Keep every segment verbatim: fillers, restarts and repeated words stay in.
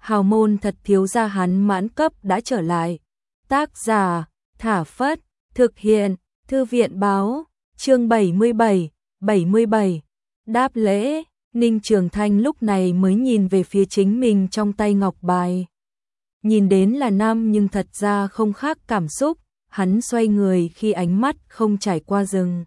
hào môn thật thiếu gia hắn mãn cấp đã trở lại. Tác giả, Thả Phất, thực hiện, Thư viện báo, chương bảy mươi bảy, bảy mươi bảy. Đáp lễ, Ninh Trường Thanh lúc này mới nhìn về phía chính mình trong tay ngọc bài. Nhìn đến là năm nhưng thật ra không khác cảm xúc, hắn xoay người khi ánh mắt không trải qua rừng.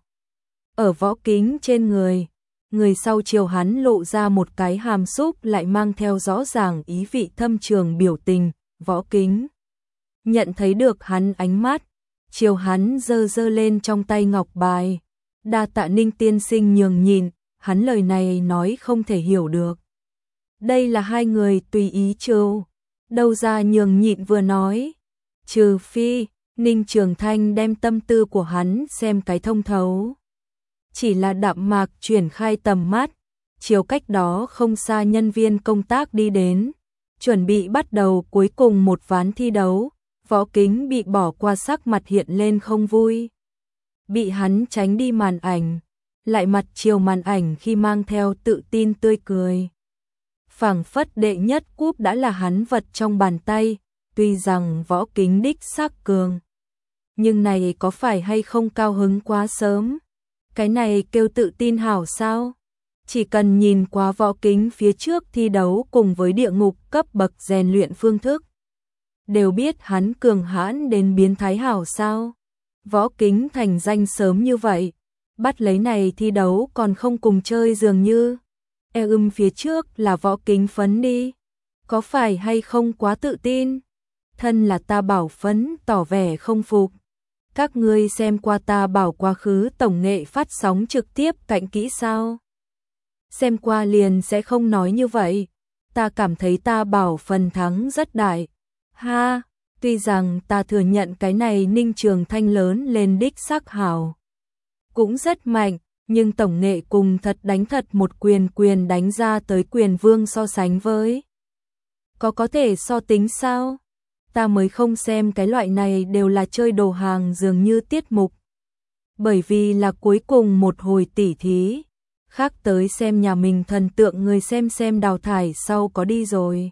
Ở võ kính trên người, người sau chiều hắn lộ ra một cái hàm xúc lại mang theo rõ ràng ý vị thâm trường biểu tình, võ kính. Nhận thấy được hắn ánh mắt, chiều hắn dơ dơ lên trong tay ngọc bài. Đa tạ Ninh tiên sinh nhường nhịn, hắn lời này nói không thể hiểu được. Đây là hai người tùy ý trêu, đâu ra nhường nhịn vừa nói. Trừ phi, Ninh Trường Thanh đem tâm tư của hắn xem cái thông thấu. Chỉ là đạm mạc chuyển khai tầm mắt, chiều cách đó không xa nhân viên công tác đi đến, chuẩn bị bắt đầu cuối cùng một ván thi đấu. Võ Kính bị bỏ qua sắc mặt hiện lên không vui. Bị hắn tránh đi màn ảnh, lại mặt chiều màn ảnh khi mang theo tự tin tươi cười. Phảng phất đệ nhất cúp đã là hắn vật trong bàn tay, tuy rằng Võ Kính đích xác cường. Nhưng này có phải hay không cao hứng quá sớm? Cái này kêu tự tin hảo sao? Chỉ cần nhìn qua Võ Kính phía trước thi đấu cùng với địa ngục cấp bậc rèn luyện phương thức, đều biết hắn cường hãn đến biến thái hảo sao. Võ Kính thành danh sớm như vậy, bắt lấy này thi đấu còn không cùng chơi dường như. E ưm phía trước là Võ Kính phấn đi, có phải hay không quá tự tin? Thân là ta bảo phấn tỏ vẻ không phục. Các ngươi xem qua ta bảo quá khứ tổng nghệ phát sóng trực tiếp cạnh kỹ sao? Xem qua liền sẽ không nói như vậy. Ta cảm thấy ta bảo phần thắng rất đại. Ha, tuy rằng ta thừa nhận cái này Ninh Trường Thanh lớn lên đích xác hảo, cũng rất mạnh, nhưng tổng nghệ cùng thật đánh thật một quyền quyền đánh ra tới quyền vương so sánh với. Có có thể so tính sao? Ta mới không xem cái loại này đều là chơi đồ hàng dường như tiết mục. Bởi vì là cuối cùng một hồi tỉ thí, khác tới xem nhà mình thần tượng người xem xem đào thải sau có đi rồi.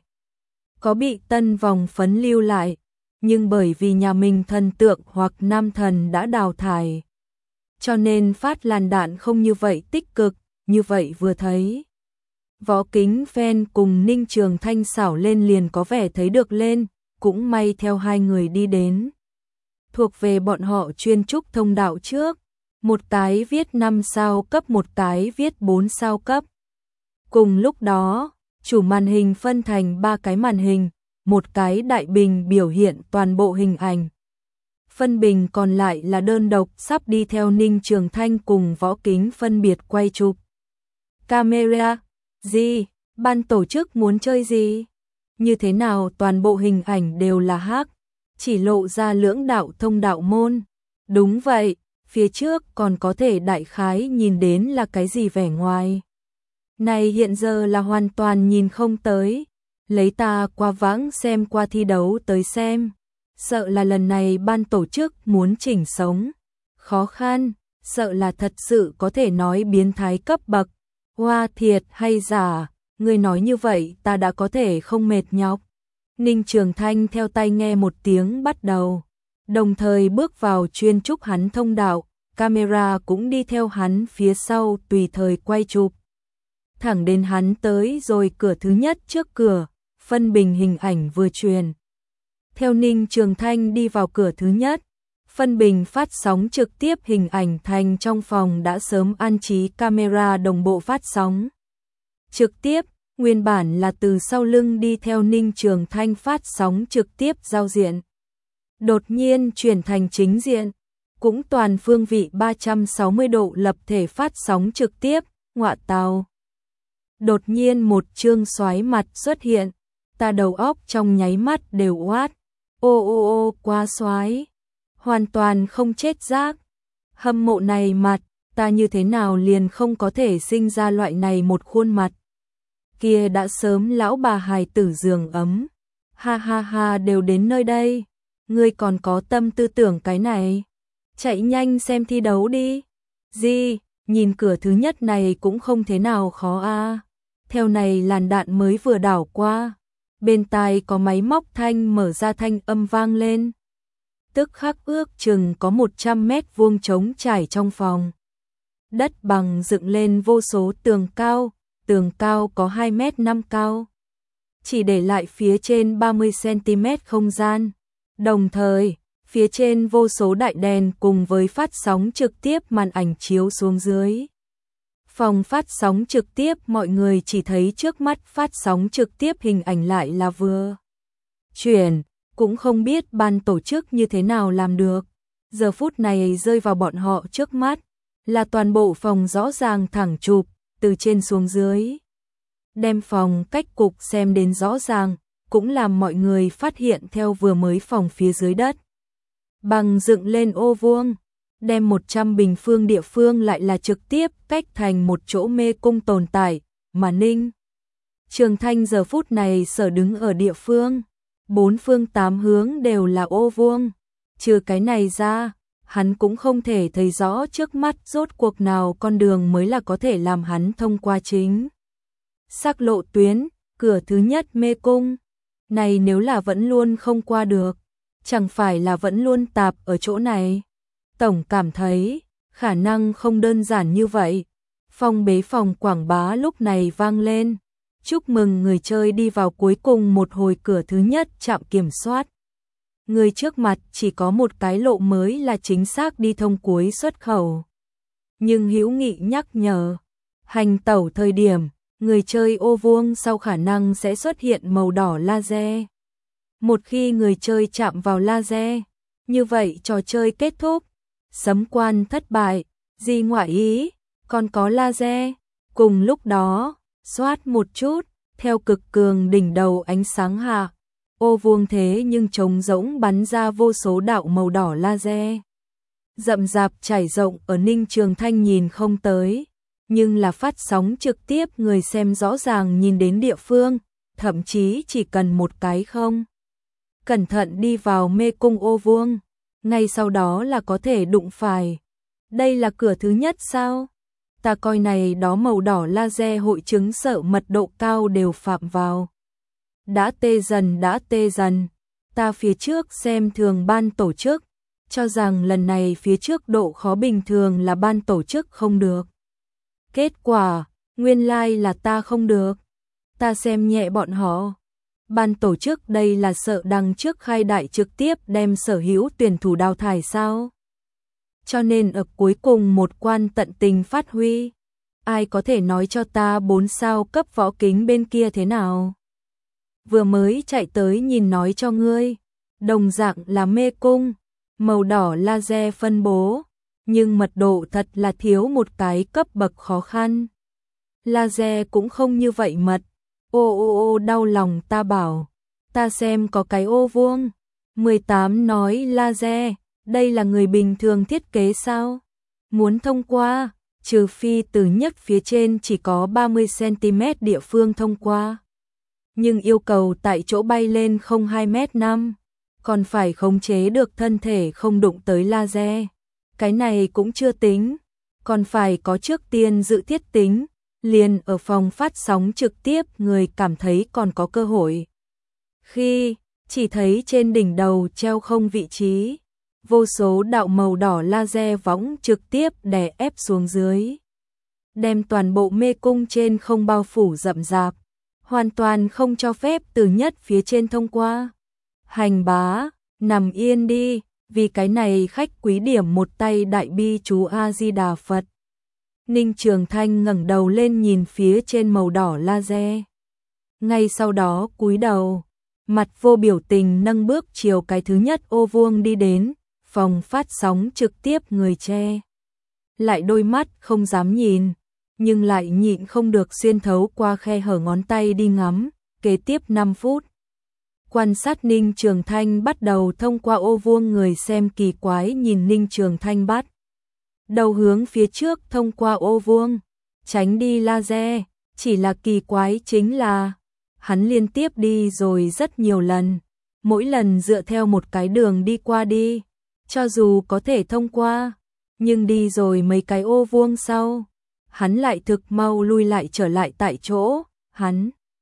Có bị tân vòng phấn lưu lại, nhưng bởi vì nhà mình thần tượng hoặc nam thần đã đào thải, cho nên phát làn đạn không như vậy tích cực, như vậy vừa thấy. Võ Kính fan cùng Ninh Trường Thanh xảo lên liền có vẻ thấy được lên, cũng may theo hai người đi đến. Thuộc về bọn họ chuyên trúc thông đạo trước, một cái viết năm sao cấp một cái viết bốn sao cấp. Cùng lúc đó, chủ màn hình phân thành ba cái màn hình, một cái đại bình biểu hiện toàn bộ hình ảnh. Phân bình còn lại là đơn độc sắp đi theo Ninh Trường Thanh cùng Võ Kính phân biệt quay chụp. Camera, gì? Ban tổ chức muốn chơi gì? Như thế nào toàn bộ hình ảnh đều là hắc, chỉ lộ ra lưỡng đạo thông đạo môn. Đúng vậy, phía trước còn có thể đại khái nhìn đến là cái gì vẻ ngoài. Này hiện giờ là hoàn toàn nhìn không tới, lấy ta qua vãng xem qua thi đấu tới xem, sợ là lần này ban tổ chức muốn chỉnh sống, khó khăn, sợ là thật sự có thể nói biến thái cấp bậc, hoa thiệt hay giả, người nói như vậy ta đã có thể không mệt nhọc. Ninh Trường Thanh theo tay nghe một tiếng bắt đầu, đồng thời bước vào chuyên trúc hắn thông đạo, camera cũng đi theo hắn phía sau tùy thời quay chụp. Thẳng đến hắn tới rồi cửa thứ nhất trước cửa, phân bình hình ảnh vừa truyền. Theo Ninh Trường Thanh đi vào cửa thứ nhất, phân bình phát sóng trực tiếp hình ảnh thành trong phòng đã sớm an trí camera đồng bộ phát sóng. Trực tiếp, nguyên bản là từ sau lưng đi theo Ninh Trường Thanh phát sóng trực tiếp giao diện. Đột nhiên chuyển thành chính diện, cũng toàn phương vị ba trăm sáu mươi độ lập thể phát sóng trực tiếp, ngọa tào. Đột nhiên một trương xoái mặt xuất hiện, ta đầu óc trong nháy mắt đều oát, ô ô ô quá xoái, hoàn toàn không chết giác. Hâm mộ này mặt, ta như thế nào liền không có thể sinh ra loại này một khuôn mặt. Kia đã sớm lão bà hài tử giường ấm, ha ha ha đều đến nơi đây, ngươi còn có tâm tư tưởng cái này, chạy nhanh xem thi đấu đi. Gì, nhìn cửa thứ nhất này cũng không thế nào khó a. Theo này làn đạn mới vừa đảo qua, bên tai có máy móc thanh mở ra thanh âm vang lên. Tức khắc ước chừng có một trăm mét vuông trống trải trong phòng. Đất bằng dựng lên vô số tường cao, tường cao có hai mét năm cao. Chỉ để lại phía trên ba mươi xăng-ti-mét không gian. Đồng thời, phía trên vô số đại đèn cùng với phát sóng trực tiếp màn ảnh chiếu xuống dưới. Phòng phát sóng trực tiếp mọi người chỉ thấy trước mắt phát sóng trực tiếp hình ảnh lại là vừa chuyển, cũng không biết ban tổ chức như thế nào làm được. Giờ phút này rơi vào bọn họ trước mắt, là toàn bộ phòng rõ ràng thẳng chụp, từ trên xuống dưới. Đem phòng cách cục xem đến rõ ràng, cũng làm mọi người phát hiện theo vừa mới phòng phía dưới đất. Bằng dựng lên ô vuông, đem một trăm bình phương địa phương lại là trực tiếp cách thành một chỗ mê cung tồn tại, mà Ninh Trường Thanh giờ phút này sở đứng ở địa phương, bốn phương tám hướng đều là ô vuông, trừ cái này ra, hắn cũng không thể thấy rõ trước mắt rốt cuộc nào con đường mới là có thể làm hắn thông qua chính. Sắc lộ tuyến, cửa thứ nhất mê cung, này nếu là vẫn luôn không qua được, chẳng phải là vẫn luôn tạp ở chỗ này. Tổng cảm thấy, khả năng không đơn giản như vậy. Phong bế phòng quảng bá lúc này vang lên. Chúc mừng người chơi đi vào cuối cùng một hồi cửa thứ nhất trạm kiểm soát. Người trước mặt chỉ có một cái lộ mới là chính xác đi thông cuối xuất khẩu. Nhưng Hữu Nghị nhắc nhở, hành tẩu thời điểm, người chơi ô vuông sau khả năng sẽ xuất hiện màu đỏ laser. Một khi người chơi chạm vào laser, như vậy trò chơi kết thúc. Sấm quan thất bại, gì ngoại ý, còn có laser. Cùng lúc đó, xoát một chút, theo cực cường đỉnh đầu ánh sáng hạ, ô vuông thế nhưng trống rỗng bắn ra vô số đạo màu đỏ laser. Rậm rạp trải rộng ở Ninh Trường Thanh nhìn không tới, nhưng là phát sóng trực tiếp người xem rõ ràng nhìn đến địa phương, thậm chí chỉ cần một cái không. Cẩn thận đi vào mê cung ô vuông, ngay sau đó là có thể đụng phải. Đây là cửa thứ nhất sao? Ta coi này đó màu đỏ laser hội chứng sợ mật độ cao đều phạm vào. Đã tê dần đã tê dần, ta phía trước xem thường ban tổ chức, cho rằng lần này phía trước độ khó bình thường là ban tổ chức không được. Kết quả, nguyên lai like là ta không được. Ta xem nhẹ bọn họ. Ban tổ chức đây là sợ đằng trước khai đại trực tiếp đem sở hữu tuyển thủ đào thải sao? Cho nên ở cuối cùng một quan tận tình phát huy. Ai có thể nói cho ta bốn sao cấp võ kính bên kia thế nào? Vừa mới chạy tới nhìn nói cho ngươi. Đồng dạng là mê cung, màu đỏ laser phân bố, nhưng mật độ thật là thiếu một cái cấp bậc khó khăn. Laser cũng không như vậy mật. Ô ô ô đau lòng ta bảo, ta xem có cái ô vuông. mười tám nói laser, đây là người bình thường thiết kế sao? Muốn thông qua, trừ phi từ nhất phía trên chỉ có ba mươi xăng-ti-mét địa phương thông qua. Nhưng yêu cầu tại chỗ bay lên không hai mét năm, còn phải khống chế được thân thể không đụng tới laser. Cái này cũng chưa tính, còn phải có trước tiên dự thiết tính. Liền ở phòng phát sóng trực tiếp người cảm thấy còn có cơ hội. Khi chỉ thấy trên đỉnh đầu treo không vị trí, vô số đạo màu đỏ laser võng trực tiếp đè ép xuống dưới. Đem toàn bộ mê cung trên không bao phủ rậm rạp, hoàn toàn không cho phép từ nhất phía trên thông qua. Hành bá, nằm yên đi, vì cái này khách quý điểm một tay đại bi chú A-di-đà Phật. Ninh Trường Thanh ngẩng đầu lên nhìn phía trên màu đỏ laser. Ngay sau đó cúi đầu, mặt vô biểu tình nâng bước chiều cái thứ nhất ô vuông đi đến, phòng phát sóng trực tiếp người che. Lại đôi mắt không dám nhìn, nhưng lại nhịn không được xuyên thấu qua khe hở ngón tay đi ngắm, kế tiếp năm phút. Quan sát Ninh Trường Thanh bắt đầu thông qua ô vuông người xem kỳ quái nhìn Ninh Trường Thanh bắt. Đầu hướng phía trước thông qua ô vuông, tránh đi laser, chỉ là kỳ quái chính là hắn liên tiếp đi rồi rất nhiều lần, mỗi lần dựa theo một cái đường đi qua đi, cho dù có thể thông qua, nhưng đi rồi mấy cái ô vuông sau, hắn lại thực mau lui lại trở lại tại chỗ, hắn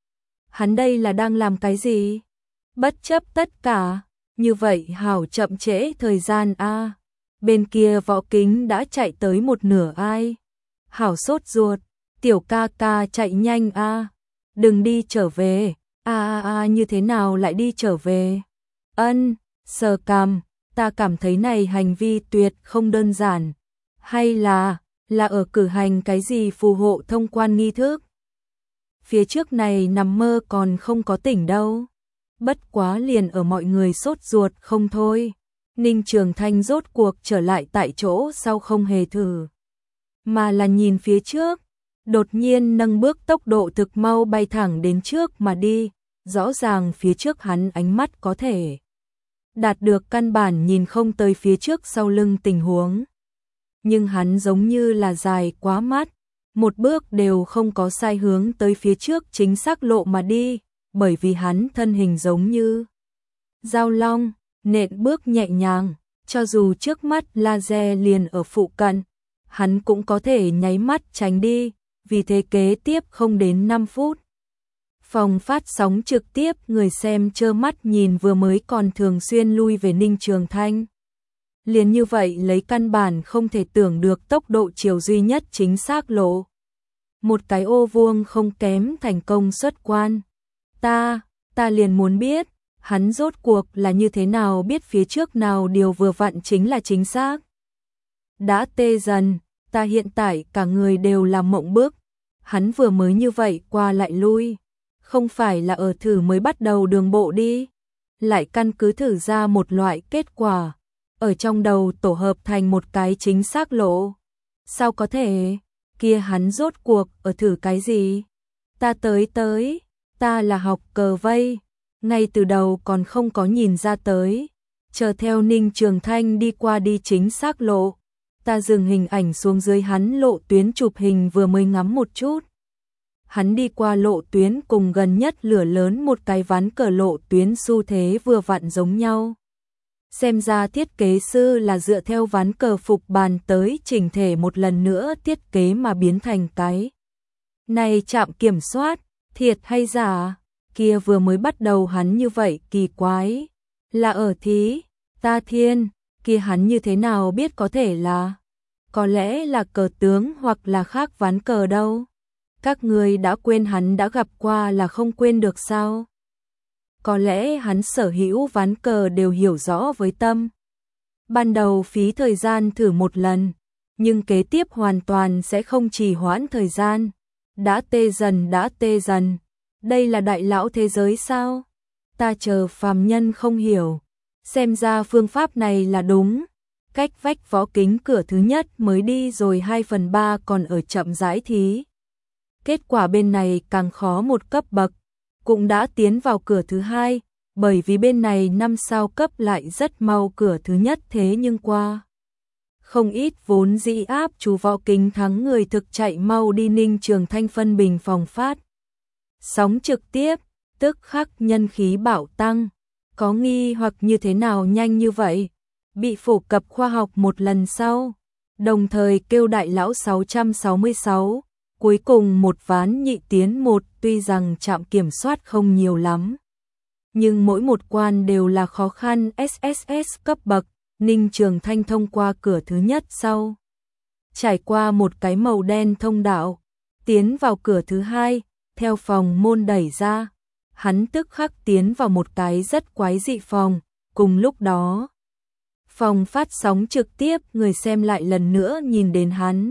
Hắn đây là đang làm cái gì? Bất chấp tất cả, như vậy hảo chậm trễ thời gian a. Bên kia Võ Kính đã chạy tới một nửa ai. Hảo sốt ruột, tiểu ca ca chạy nhanh a. Đừng đi trở về, a a a như thế nào lại đi trở về? Ân, sờ cằm, ta cảm thấy này hành vi tuyệt không đơn giản. Hay là, là ở cử hành cái gì phù hộ thông quan nghi thức? Phía trước này nằm mơ còn không có tỉnh đâu. Bất quá liền ở mọi người sốt ruột không thôi. Ninh Trường Thanh rốt cuộc trở lại tại chỗ sau không hề thử. Mà là nhìn phía trước, đột nhiên nâng bước tốc độ thực mau bay thẳng đến trước mà đi. Rõ ràng phía trước hắn ánh mắt có thể đạt được căn bản nhìn không tới phía trước sau lưng tình huống. Nhưng hắn giống như là dài quá mắt, một bước đều không có sai hướng tới phía trước chính xác lộ mà đi, bởi vì hắn thân hình giống như dao long, nện bước nhẹ nhàng, cho dù trước mắt laser liền ở phụ cận, hắn cũng có thể nháy mắt tránh đi, vì thế kế tiếp không đến năm phút. Phòng phát sóng trực tiếp người xem trơ mắt nhìn vừa mới còn thường xuyên lui về Ninh Trường Thanh. Liền như vậy lấy căn bản không thể tưởng được tốc độ chiều duy nhất chính xác lộ. Một cái ô vuông không kém thành công xuất quan. Ta, ta liền muốn biết, hắn rốt cuộc là như thế nào biết phía trước nào điều vừa vặn chính là chính xác. Đã tê dần, ta hiện tại cả người đều là mộng bức. Hắn vừa mới như vậy qua lại lui. Không phải là ở thử mới bắt đầu đường bộ đi. Lại căn cứ thử ra một loại kết quả. Ở trong đầu tổ hợp thành một cái chính xác lộ. Sao có thể? Kia hắn rốt cuộc ở thử cái gì? Ta tới tới, ta là học cờ vây. Ngay từ đầu còn không có nhìn ra tới. Chờ theo Ninh Trường Thanh đi qua đi chính xác lộ. Ta dừng hình ảnh xuống dưới hắn lộ tuyến chụp hình vừa mới ngắm một chút. Hắn đi qua lộ tuyến cùng gần nhất lửa lớn một cái ván cờ lộ tuyến xu thế vừa vặn giống nhau. Xem ra thiết kế sư là dựa theo ván cờ phục bàn tới chỉnh thể một lần nữa thiết kế mà biến thành cái. Này chạm kiểm soát, thiệt hay giả? Kia vừa mới bắt đầu hắn như vậy kỳ quái. Là ở thí, ta thiên, kia hắn như thế nào biết có thể là. Có lẽ là cờ tướng hoặc là khác ván cờ đâu. Các người đã quên hắn đã gặp qua là không quên được sao? Có lẽ hắn sở hữu ván cờ đều hiểu rõ với tâm. Ban đầu phí thời gian thử một lần, nhưng kế tiếp hoàn toàn sẽ không trì hoãn thời gian. Đã tê dần đã tê dần. Đây là đại lão thế giới sao? Ta chờ phàm nhân không hiểu. Xem ra phương pháp này là đúng. Cách vách Võ Kính cửa thứ nhất mới đi rồi hai phần ba còn ở chậm rãi thí. Kết quả bên này càng khó một cấp bậc, cũng đã tiến vào cửa thứ hai, bởi vì bên này năm sao cấp lại rất mau cửa thứ nhất thế nhưng qua. Không ít vốn dĩ áp chú Võ Kính thắng người thực chạy mau đi Ninh Trường Thanh phân bình phòng phát. Sóng trực tiếp, tức khắc nhân khí bạo tăng, có nghi hoặc như thế nào nhanh như vậy, bị phổ cập khoa học một lần sau, đồng thời kêu đại lão sáu trăm sáu mươi sáu. Cuối cùng một ván nhị tiến một, tuy rằng trạm kiểm soát không nhiều lắm, nhưng mỗi một quan đều là khó khăn ét ét ét cấp bậc. Ninh Trường Thanh thông qua cửa thứ nhất sau, trải qua một cái màu đen thông đạo, tiến vào cửa thứ hai, theo phòng môn đẩy ra, hắn tức khắc tiến vào một cái rất quái dị phòng. Cùng lúc đó, phòng phát sóng trực tiếp người xem lại lần nữa nhìn đến hắn.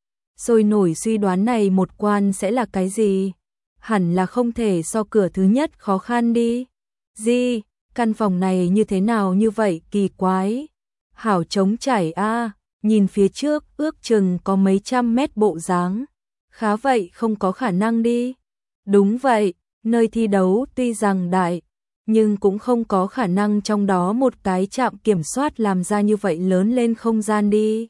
Rồi nổi suy đoán này một quan sẽ là cái gì? Hẳn là không thể so cửa thứ nhất khó khăn đi. Gì? Căn phòng này như thế nào như vậy kỳ quái? Hảo trống trải a, nhìn phía trước ước chừng có mấy trăm mét bộ dáng. Khá vậy không có khả năng đi. Đúng vậy, nơi thi đấu tuy rằng đại, nhưng cũng không có khả năng trong đó một cái trạm kiểm soát làm ra như vậy lớn lên không gian đi.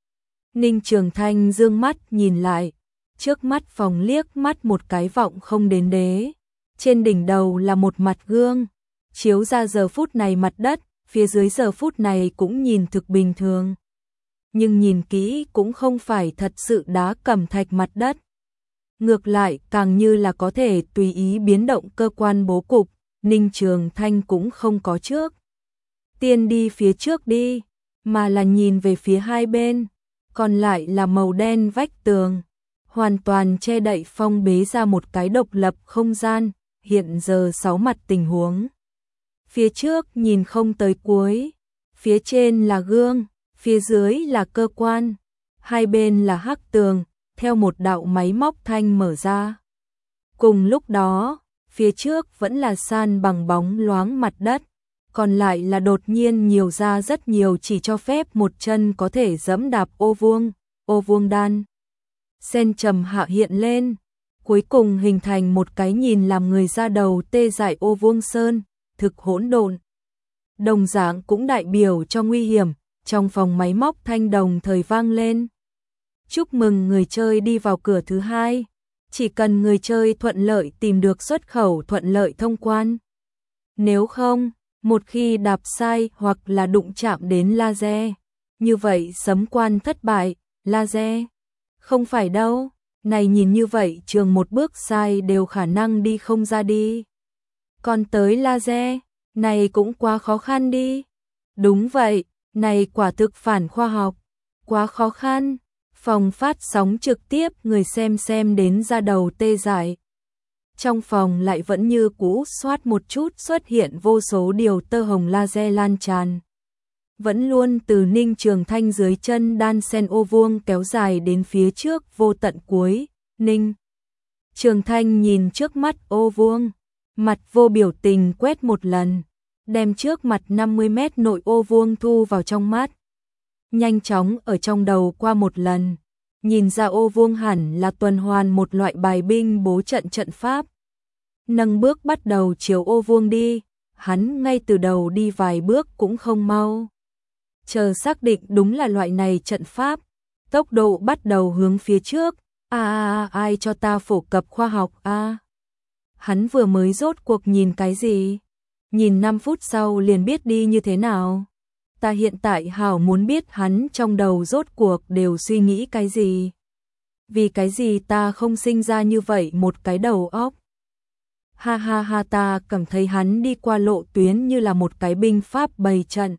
Ninh Trường Thanh dương mắt nhìn lại, trước mắt phòng liếc mắt một cái vọng không đến đế. Trên đỉnh đầu là một mặt gương, chiếu ra giờ phút này mặt đất, phía dưới giờ phút này cũng nhìn thực bình thường. Nhưng nhìn kỹ cũng không phải thật sự đá cẩm thạch mặt đất. ngược lại càng như là có thể tùy ý biến động cơ quan bố cục. Ninh Trường Thanh cũng không có trước tiên đi phía trước đi, mà là nhìn về phía hai bên, còn lại là màu đen vách tường, hoàn toàn che đậy phong bế ra một cái độc lập không gian, hiện giờ sáu mặt tình huống. Phía trước nhìn không tới cuối, phía trên là gương, phía dưới là cơ quan, hai bên là hắc tường, theo một đạo máy móc thanh mở ra. Cùng lúc đó, phía trước vẫn là san bằng bóng loáng mặt đất, còn lại là đột nhiên nhiều ra rất nhiều chỉ cho phép một chân có thể dẫm đạp ô vuông, ô vuông đan. Sen trầm hạ hiện lên, cuối cùng hình thành một cái nhìn làm người ra đầu tê dại ô vuông sơn, thực hỗn độn. Đồng dạng cũng đại biểu cho nguy hiểm, trong phòng máy móc thanh đồng thời vang lên. Chúc mừng người chơi đi vào cửa thứ hai, chỉ cần người chơi thuận lợi tìm được xuất khẩu thuận lợi thông quan. Nếu không, một khi đạp sai hoặc là đụng chạm đến laser, như vậy sấm quan thất bại, laser. Không phải đâu, này nhìn như vậy trường một bước sai đều khả năng đi không ra đi. Còn tới laser, này cũng quá khó khăn đi. Đúng vậy, này quả thực phản khoa học, quá khó khăn. Phòng phát sóng trực tiếp người xem xem đến ra đầu tê dại. Trong phòng lại vẫn như cũ xoát một chút xuất hiện vô số điều tơ hồng laser lan tràn. Vẫn luôn từ Ninh Trường Thanh dưới chân đan sen ô vuông kéo dài đến phía trước vô tận cuối. Ninh Trường Thanh nhìn trước mắt ô vuông, mặt vô biểu tình quét một lần, đem trước mặt năm mươi mét nội ô vuông thu vào trong mắt. Nhanh chóng ở trong đầu qua một lần, nhìn ra ô vuông hẳn là tuần hoàn một loại bài binh bố trận trận pháp. Nâng bước bắt đầu chiều ô vuông đi, hắn ngay từ đầu đi vài bước cũng không mau. Chờ xác định đúng là loại này trận pháp, tốc độ bắt đầu hướng phía trước. A à, à, ai cho ta phổ cập khoa học a? À. Hắn vừa mới rốt cuộc nhìn cái gì? Nhìn năm phút sau liền biết đi như thế nào. Ta hiện tại hảo muốn biết hắn trong đầu rốt cuộc đều suy nghĩ cái gì. Vì cái gì ta không sinh ra như vậy một cái đầu óc. Ha ha ha, ta cảm thấy hắn đi qua lộ tuyến như là một cái binh pháp bày trận.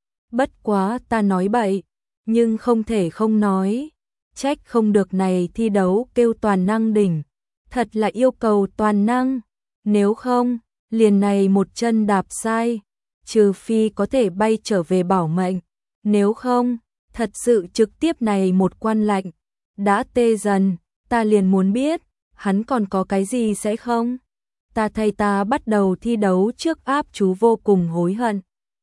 Bất quá ta nói bậy, nhưng không thể không nói. Trách không được này thi đấu kêu toàn năng đỉnh. Thật là yêu cầu toàn năng. Nếu không, liền này một chân đạp sai. Trừ phi có thể bay trở về bảo mệnh. Nếu không, thật sự trực tiếp này một quan lạnh. Đã tê dần, ta liền muốn biết, hắn còn có cái gì sẽ không? Ta thay ta bắt đầu thi đấu trước áp chú vô cùng hối hận.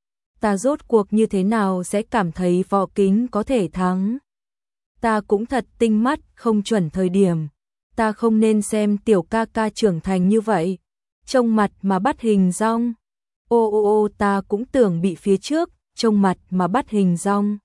Ta rốt cuộc như thế nào sẽ cảm thấy võ kính có thể thắng? Ta cũng thật tinh mắt, không chuẩn thời điểm. Ta không nên xem tiểu ca ca trưởng thành như vậy. Trông mặt mà bắt hình rong. Ô ô ô, ta cũng tưởng bị phía trước, trông mặt mà bắt hình rong.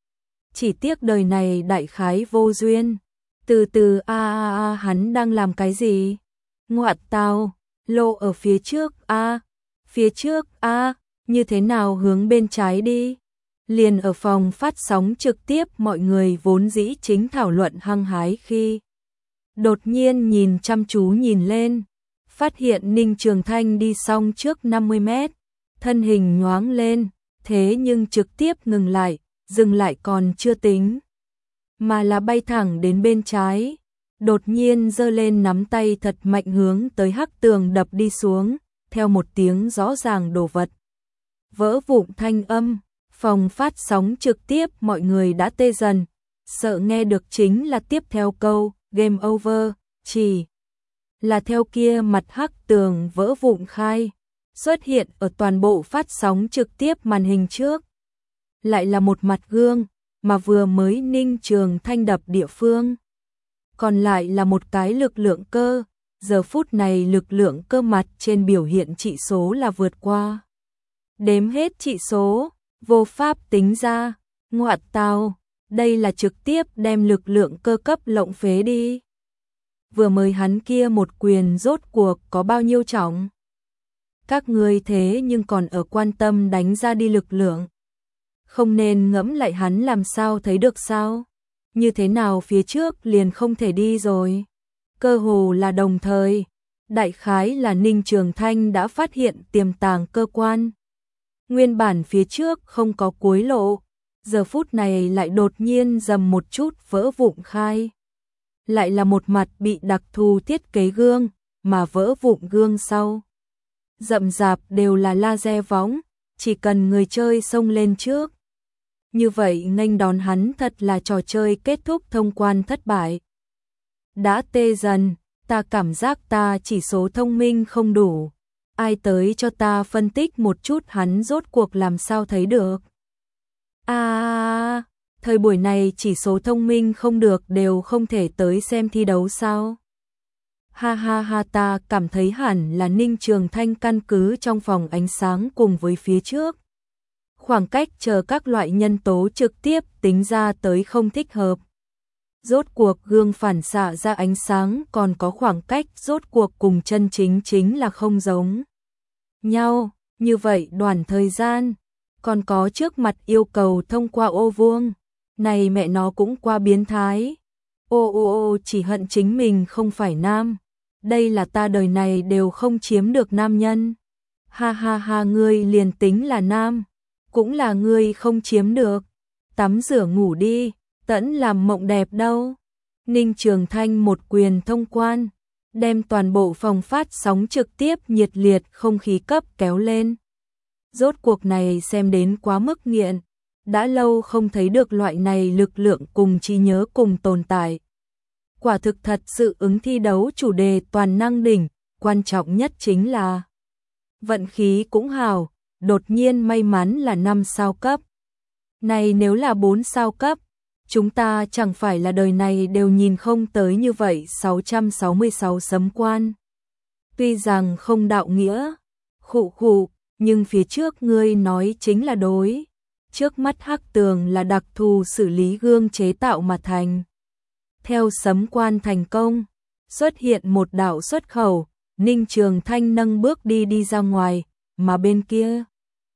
Chỉ tiếc đời này đại khái vô duyên. Từ từ a a a, hắn đang làm cái gì? Ngoạn tao, lô ở phía trước a, à, phía trước a, à, như thế nào hướng bên trái đi? Liền ở phòng phát sóng trực tiếp mọi người vốn dĩ chính thảo luận hăng hái khi đột nhiên nhìn chăm chú nhìn lên, phát hiện Ninh Trường Thanh đi xong trước năm mươi mét, thân hình nhoáng lên, thế nhưng trực tiếp ngừng lại, dừng lại còn chưa tính, mà là bay thẳng đến bên trái, đột nhiên giơ lên nắm tay thật mạnh hướng tới hắc tường đập đi xuống, theo một tiếng rõ ràng đổ vật vỡ vụn thanh âm. Phòng phát sóng trực tiếp mọi người đã tê dần, sợ nghe được chính là tiếp theo câu game over, chỉ là theo kia mặt hắc tường vỡ vụn khai, xuất hiện ở toàn bộ phát sóng trực tiếp màn hình trước. Lại là một mặt gương, mà vừa mới Ninh Trường Thanh đập địa phương. Còn lại là một cái lực lượng cơ, giờ phút này lực lượng cơ mặt trên biểu hiện trị số là vượt qua. Đếm hết trị số, vô pháp tính ra, ngoạn tào, đây là trực tiếp đem lực lượng cơ cấp lộng phế đi. Vừa mới hắn kia một quyền rốt cuộc có bao nhiêu trọng? Các ngươi thế nhưng còn ở quan tâm đánh ra đi lực lượng. Không nên ngẫm lại hắn làm sao thấy được sao? Như thế nào phía trước liền không thể đi rồi? cơ hồ là đồng thời. Đại khái là Ninh Trường Thanh đã phát hiện tiềm tàng cơ quan. Nguyên bản phía trước không có cuối lộ, giờ phút này lại đột nhiên dầm một chút vỡ vụn khai. Lại là một mặt bị đặc thù thiết kế gương, mà vỡ vụn gương sau. Rậm rạp đều là laser võng, chỉ cần người chơi xông lên trước. Như vậy nghênh đón hắn thật là trò chơi kết thúc thông quan thất bại. Đã tê dần, ta cảm giác ta chỉ số thông minh không đủ. Ai tới cho ta phân tích một chút hắn rốt cuộc làm sao thấy được. À, thời buổi này chỉ số thông minh không được đều không thể tới xem thi đấu sao? Ha ha ha, ta cảm thấy hẳn là Ninh Trường Thanh căn cứ trong phòng ánh sáng cùng với phía trước. Khoảng cách chờ các loại nhân tố trực tiếp tính ra tới không thích hợp. Rốt cuộc gương phản xạ ra ánh sáng còn có khoảng cách rốt cuộc cùng chân chính chính là không giống nhau. Như vậy đoạn thời gian, còn có trước mặt yêu cầu thông qua ô vuông. Này mẹ nó cũng qua biến thái. Ô ô ô, chỉ hận chính mình không phải nam. Đây là ta đời này đều không chiếm được nam nhân. Ha ha ha, ngươi liền tính là nam, cũng là ngươi không chiếm được. Tắm rửa ngủ đi, tẫn làm mộng đẹp đâu. Ninh Trường Thanh một quyền thông quan, đem toàn bộ phòng phát sóng trực tiếp nhiệt liệt không khí cấp kéo lên. Rốt cuộc này xem đến quá mức nghiện, đã lâu không thấy được loại này lực lượng cùng trí nhớ cùng tồn tại. Quả thực thật sự ứng thi đấu chủ đề toàn năng đỉnh, quan trọng nhất chính là vận khí cũng hào, đột nhiên may mắn là năm sao cấp. Này nếu là bốn sao cấp, chúng ta chẳng phải là đời này đều nhìn không tới như vậy sáu trăm sáu mươi sáu sấm quan. Tuy rằng không đạo nghĩa, khụ khụ, nhưng phía trước ngươi nói chính là đối. Trước mắt hắc tường là đặc thù xử lý gương chế tạo mà thành. Theo sấm quan thành công, xuất hiện một đạo xuất khẩu, Ninh Trường Thanh nâng bước đi đi ra ngoài, mà bên kia,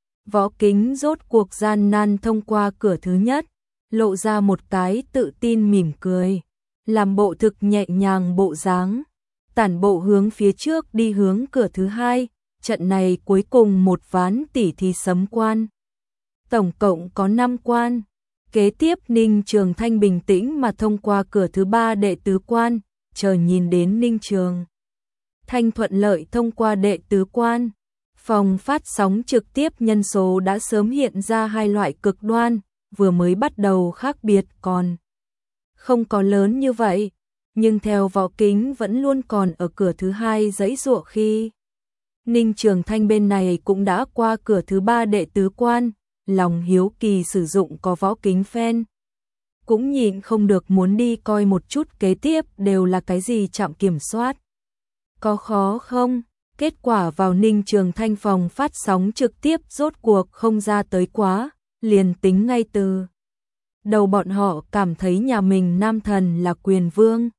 Võ Kính rốt cuộc gian nan thông qua cửa thứ nhất, lộ ra một cái tự tin mỉm cười, làm bộ thực nhẹ nhàng bộ dáng, tản bộ hướng phía trước đi hướng cửa thứ hai, trận này cuối cùng một ván tỉ thí sấm quan. Tổng cộng có năm quan. Kế tiếp Ninh Trường Thanh bình tĩnh mà thông qua cửa thứ ba đệ tứ quan, chờ nhìn đến Ninh Trường Thanh thuận lợi thông qua đệ tứ quan. Phòng phát sóng trực tiếp nhân số đã sớm hiện ra hai loại cực đoan, vừa mới bắt đầu khác biệt còn không có lớn như vậy, nhưng theo Võ Kính vẫn luôn còn ở cửa thứ hai giãy giụa khi Ninh Trường Thanh bên này cũng đã qua cửa thứ ba đệ tứ quan. Lòng hiếu kỳ sử dụng có Võ Kính fan, cũng nhịn không được muốn đi coi một chút kế tiếp đều là cái gì trạm kiểm soát. Có khó không? Kết quả vào Ninh Trường Thanh phòng phát sóng trực tiếp rốt cuộc không ra tới quá, liền tính ngay từ đầu bọn họ cảm thấy nhà mình nam thần là quyền vương.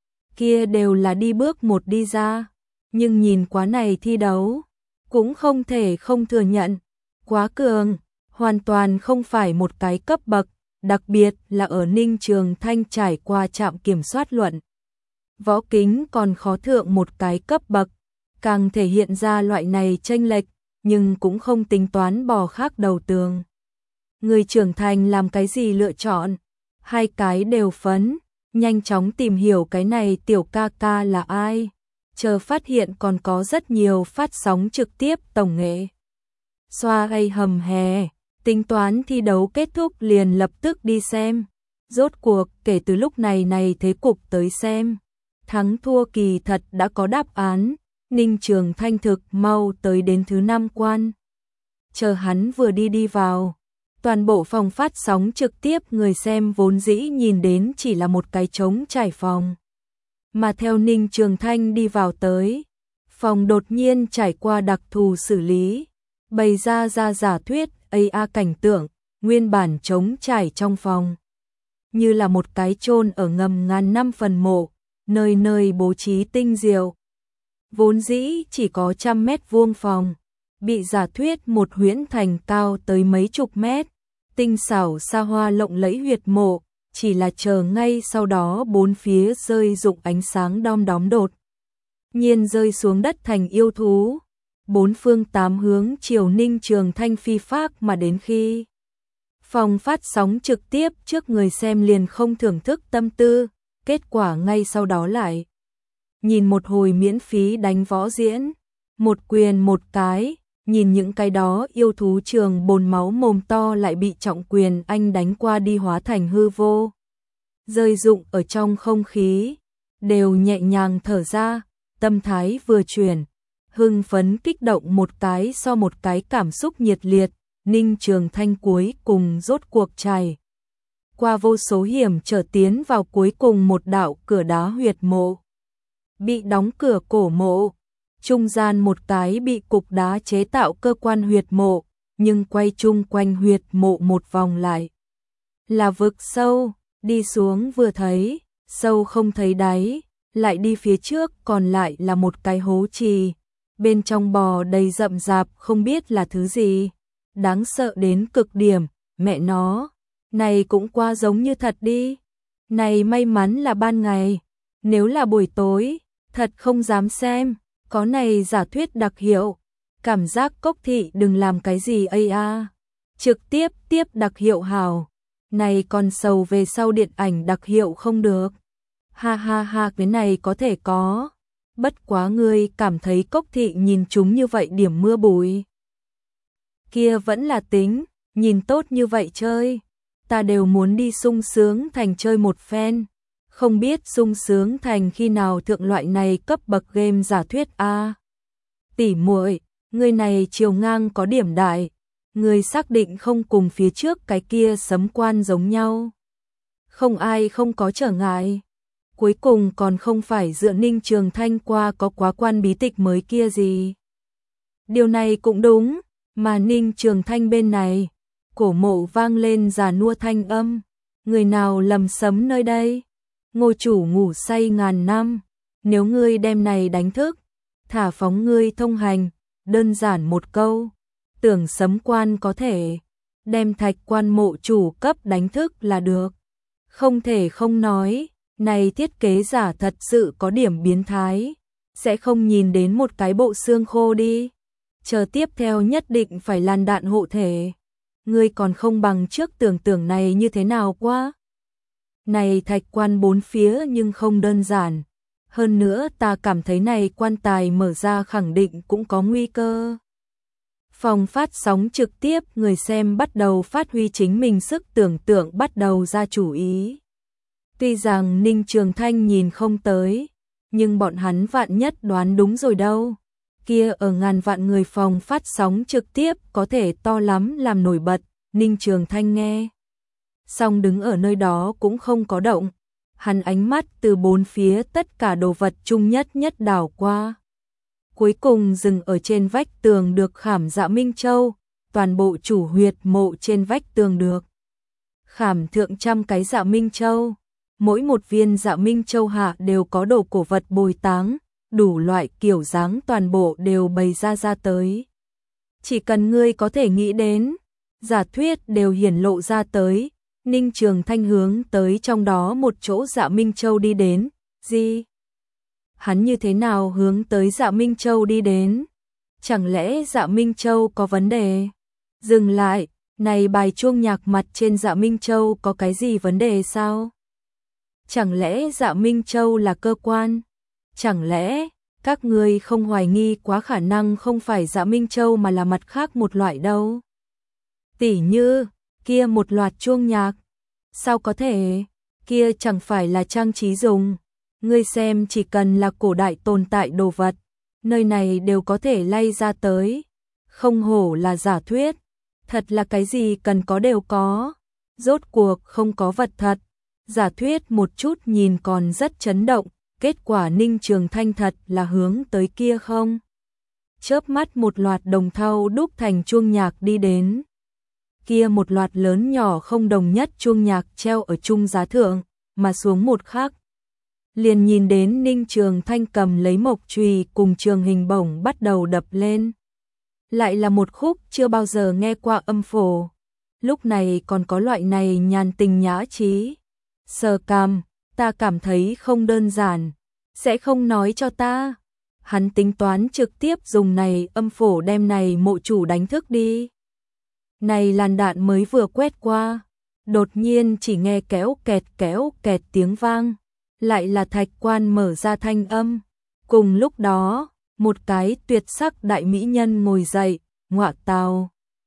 Kia đều là đi bước một đi ra, nhưng nhìn quá này thi đấu, cũng không thể không thừa nhận, quá cường. Hoàn toàn không phải một cái cấp bậc, đặc biệt là ở Ninh Trường Thanh trải qua trạm kiểm soát luận. Võ Kính còn khó thượng một cái cấp bậc, càng thể hiện ra loại này chênh lệch, nhưng cũng không tính toán bò khác đầu tường. Người trưởng thành làm cái gì lựa chọn? Hai cái đều phấn, nhanh chóng tìm hiểu cái này tiểu ca ca là ai. Chờ phát hiện còn có rất nhiều phát sóng trực tiếp tổng nghệ. Xoa hay hầm hè. Tính toán thi đấu kết thúc liền lập tức đi xem. Rốt cuộc kể từ lúc này này thế cục tới xem. Thắng thua kỳ thật đã có đáp án. Ninh Trường Thanh thực mau tới đến thứ năm quan. Chờ hắn vừa đi đi vào. Toàn bộ phòng phát sóng trực tiếp người xem vốn dĩ nhìn đến chỉ là một cái trống trải phòng. Mà theo Ninh Trường Thanh đi vào tới. Phòng đột nhiên trải qua đặc thù xử lý. Bày ra ra giả thuyết a i cảnh tượng, nguyên bản trống trải trong phòng. Như là một cái chôn ở ngầm ngàn năm phần mộ, nơi nơi bố trí tinh diệu. Vốn dĩ chỉ có trăm mét vuông phòng, bị giả thuyết một huyễn thành cao tới mấy chục mét, tinh xảo xa hoa lộng lẫy huyệt mộ, chỉ là chờ ngay sau đó bốn phía rơi rụng ánh sáng đom đóm đột nhiên rơi xuống đất thành yêu thú. Bốn phương tám hướng chiều Ninh Trường Thanh phi phác mà đến khi phòng phát sóng trực tiếp trước người xem liền không thưởng thức tâm tư, kết quả ngay sau đó lại nhìn một hồi miễn phí đánh võ diễn, một quyền một cái, nhìn những cái đó yêu thú trường bồn máu mồm to lại bị trọng quyền anh đánh qua đi hóa thành hư vô, rơi rụng ở trong không khí, đều nhẹ nhàng thở ra, tâm thái vừa chuyển, hưng phấn kích động một cái so một cái cảm xúc nhiệt liệt. Ninh Trường Thanh cuối cùng rốt cuộc trải qua vô số hiểm trở tiến vào cuối cùng một đạo cửa đá huyệt mộ. Bị đóng cửa cổ mộ, trung gian một cái bị cục đá chế tạo cơ quan huyệt mộ, nhưng quay chung quanh huyệt mộ một vòng lại là vực sâu, đi xuống vừa thấy, sâu không thấy đáy, lại đi phía trước còn lại là một cái hố trì, bên trong bò đầy rậm rạp không biết là thứ gì. Đáng sợ đến cực điểm, mẹ nó, này cũng qua giống như thật đi. Này may mắn là ban ngày, nếu là buổi tối, thật không dám xem, có này giả thuyết đặc hiệu. Cảm giác Cốc Thị đừng làm cái gì a a. Trực tiếp tiếp đặc hiệu hào. Này còn sầu về sau điện ảnh đặc hiệu không được. Ha ha ha, cái này có thể có. Bất quá ngươi cảm thấy Cốc Thị nhìn chúng như vậy điểm mưa bụi. Kia vẫn là tính, nhìn tốt như vậy chơi, ta đều muốn đi sung sướng thành chơi một phen, không biết sung sướng thành khi nào thượng loại này cấp bậc game giả thuyết a. Tỷ muội, người này chiều ngang có điểm đại, người xác định không cùng phía trước cái kia sấm quan giống nhau. Không ai không có trở ngại, cuối cùng còn không phải dựa Ninh Trường Thanh qua có quá quan bí tịch mới kia gì. Điều này cũng đúng. Mà Ninh Trường Thanh bên này, cổ mộ vang lên già nua thanh âm, người nào lầm sấm nơi đây, ngô chủ ngủ say ngàn năm, nếu ngươi đem này đánh thức, thả phóng ngươi thông hành, đơn giản một câu, tưởng sấm quan có thể, đem thạch quan mộ chủ cấp đánh thức là được, không thể không nói, này thiết kế giả thật sự có điểm biến thái, sẽ không nhìn đến một cái bộ xương khô đi. Chờ tiếp theo nhất định phải làn đạn hộ thể. Ngươi còn không bằng trước tưởng tưởng này như thế nào quá. Này thạch quan bốn phía nhưng không đơn giản. Hơn nữa ta cảm thấy này quan tài mở ra khẳng định cũng có nguy cơ. Phòng phát sóng trực tiếp người xem bắt đầu phát huy chính mình sức tưởng tượng bắt đầu ra chủ ý. Tuy rằng Ninh Trường Thanh nhìn không tới, nhưng bọn hắn vạn nhất đoán đúng rồi đâu. Kia ở ngàn vạn người phòng phát sóng trực tiếp có thể to lắm làm nổi bật, Ninh Trường Thanh nghe. Xong đứng ở nơi đó cũng không có động, hắn ánh mắt từ bốn phía tất cả đồ vật chung nhất nhất đảo qua. Cuối cùng dừng ở trên vách tường được khảm Dạ Minh Châu, toàn bộ chủ huyệt mộ trên vách tường được khảm thượng trăm cái Dạ Minh Châu, mỗi một viên Dạ Minh Châu hạ đều có đồ cổ vật bồi táng. Đủ loại kiểu dáng toàn bộ đều bày ra ra tới. Chỉ cần ngươi có thể nghĩ đến, giả thuyết đều hiển lộ ra tới, Ninh Trường Thanh hướng tới trong đó một chỗ Dạ Minh Châu đi đến, gì? Hắn như thế nào hướng tới Dạ Minh Châu đi đến? Chẳng lẽ Dạ Minh Châu có vấn đề? Dừng lại, này bài chuông nhạc mặt trên Dạ Minh Châu có cái gì vấn đề sao? Chẳng lẽ Dạ Minh Châu là cơ quan? Chẳng lẽ, các ngươi không hoài nghi quá khả năng không phải Dạ Minh Châu mà là mặt khác một loại đâu? Tỉ như, kia một loạt chuông nhạc. Sao có thể, kia chẳng phải là trang trí dùng. Ngươi xem chỉ cần là cổ đại tồn tại đồ vật, nơi này đều có thể lay ra tới. Không hổ là giả thuyết, thật là cái gì cần có đều có. Rốt cuộc không có vật thật. Giả thuyết một chút nhìn còn rất chấn động. Kết quả Ninh Trường Thanh thật là hướng tới kia không? Chớp mắt một loạt đồng thau đúc thành chuông nhạc đi đến. Kia một loạt lớn nhỏ không đồng nhất chuông nhạc treo ở trung giá thượng, mà xuống một khắc. Liền nhìn đến Ninh Trường Thanh cầm lấy mộc chùy cùng trường hình bổng bắt đầu đập lên. Lại là một khúc chưa bao giờ nghe qua âm phổ. Lúc này còn có loại này nhàn tình nhã trí. sờ cằm, ta cảm thấy không đơn giản, sẽ không nói cho ta. Hắn tính toán trực tiếp dùng này âm phổ đem này mộ chủ đánh thức đi. Này làn đạn mới vừa quét qua, đột nhiên chỉ nghe kéo kẹt kéo kẹt tiếng vang, lại là Thạch Quan mở ra thanh âm. Cùng lúc đó, một cái tuyệt sắc đại mỹ nhân ngồi dậy, ngọa tào.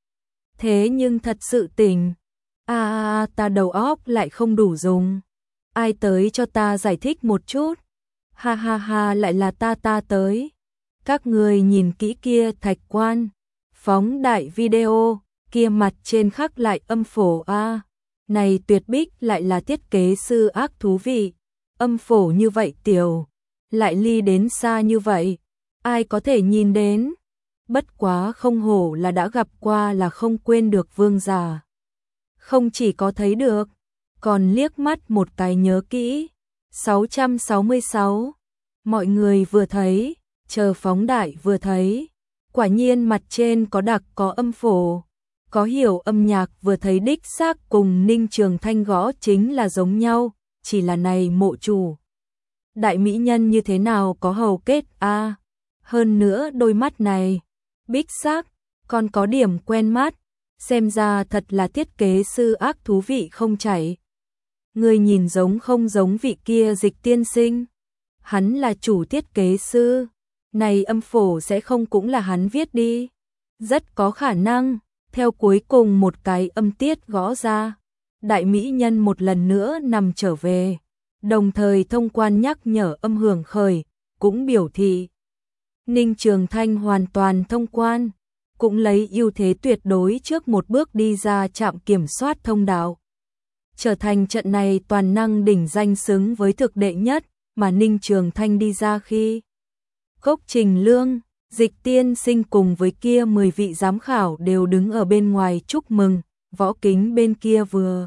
Thế nhưng thật sự tỉnh, a à, à, ta đầu óc lại không đủ dùng. Ai tới cho ta giải thích một chút? Ha ha ha, lại là ta ta tới. Các người nhìn kỹ kia Thạch Quan, phóng đại video, kia mặt trên khắc lại âm phổ a. À. Này tuyệt bích lại là thiết kế sư ác thú vị. Âm phổ như vậy tiểu, lại ly đến xa như vậy, ai có thể nhìn đến? Bất quá không hổ là đã gặp qua là không quên được vương giả. Không chỉ có thấy được, còn liếc mắt một cái nhớ kỹ. sáu trăm sáu mươi sáu. Mọi người vừa thấy, chờ phóng đại vừa thấy, quả nhiên mặt trên có đặc có âm phổ, có hiểu âm nhạc, vừa thấy đích xác cùng Ninh Trường Thanh gõ chính là giống nhau, chỉ là này mộ chủ. Đại mỹ nhân như thế nào có hầu kết a à. Hơn nữa đôi mắt này, bích sắc, còn có điểm quen mắt, xem ra thật là thiết kế sư ác thú vị không chảy. Người nhìn giống không giống vị kia Dịch tiên sinh? Hắn là chủ thiết kế sư, này âm phổ sẽ không cũng là hắn viết đi. Rất có khả năng, theo cuối cùng một cái âm tiết gõ ra, đại mỹ nhân một lần nữa nằm trở về. Đồng thời thông quan nhắc nhở âm hưởng khởi, cũng biểu thị Ninh Trường Thanh hoàn toàn thông quan, cũng lấy ưu thế tuyệt đối trước một bước đi ra trạm kiểm soát thông đạo. Trở thành trận này toàn năng đỉnh danh xứng với thực đệ nhất mà Ninh Trường Thanh đi ra khi. Cốc Trình Lương, Dịch tiên sinh cùng với kia mười vị giám khảo đều đứng ở bên ngoài chúc mừng, Võ Kính bên kia vừa.